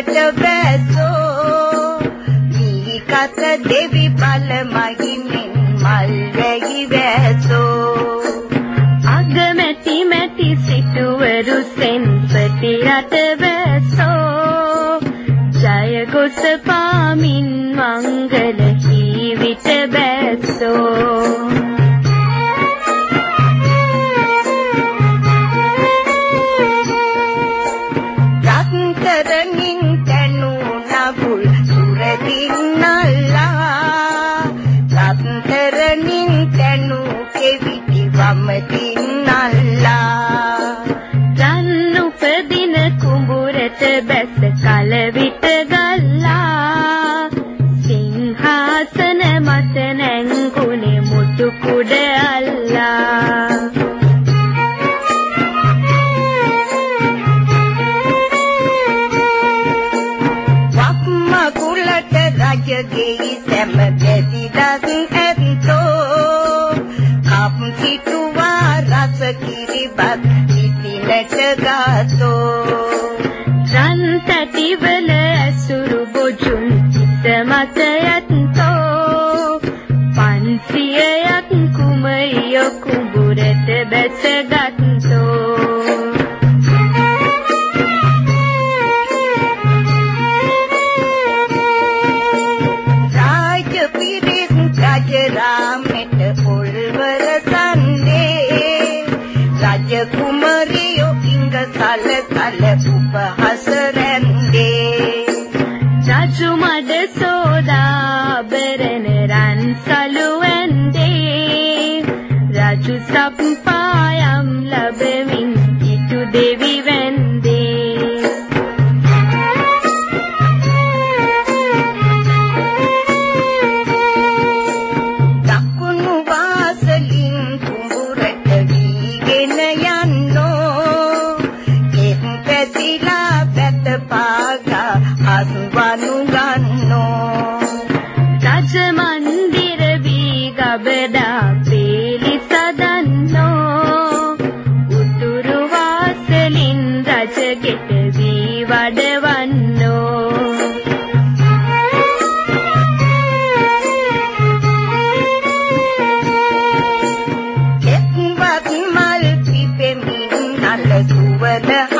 කුඹුරට බැසෝ මීකත දෙවි බල මහිමින් මල් වැහි වැසෝ අගමැති මැති සිටුවරු සෙන්පති රට වැසෝ ජය ගොස පාමින් මංගල ජීවිත බැසෝ රත්තරනින් තනු නබුල් සුරදින් නල්ලා රත්තරනින් තනු කෙවිති වමතින් නල්ලා රන් උපදින කුඹුරට බැස කල විට ගල්ලා සිංහාසන මත නැංගුනේ මුතු කුඩ අල්ලා වක්මකුලට රජගෙයි සැම බැදිදත් ඇත්තෝ කප් සිටුවා රස කිරිබත් ඉතිනට ගාතෝ රන් තැටිවල ඇසුරු බොජුන් සිත මත යත්තෝ 500ක් කුමරිය කුඹුරට බැසගත්තෝ රාජ පිරිස් රජරාමෙට පොල්වර සන්දේ රජ කුමරියෝ ඉංග සල සල උපහස රැන්දේ රජු මඩ සෝදාබරණ රන් සලු ඇන්දේ රජු සප්පායම් ලැබමින් ඉටු දෙවි වැන්දේ දකුණු වාසලින් කුඹුරට වීගෙන යන්නෝ එත් පැතිලා පැත පාගා අස්වනු ගන්නෝ රජ මන්දිර වී ගබඩා පේලි සදන්නෝ උතුරු වාසලින් රජ ගෙට වී වඩවන්නෝ එක්වත් මල් පිපෙමින් නල සුවඳ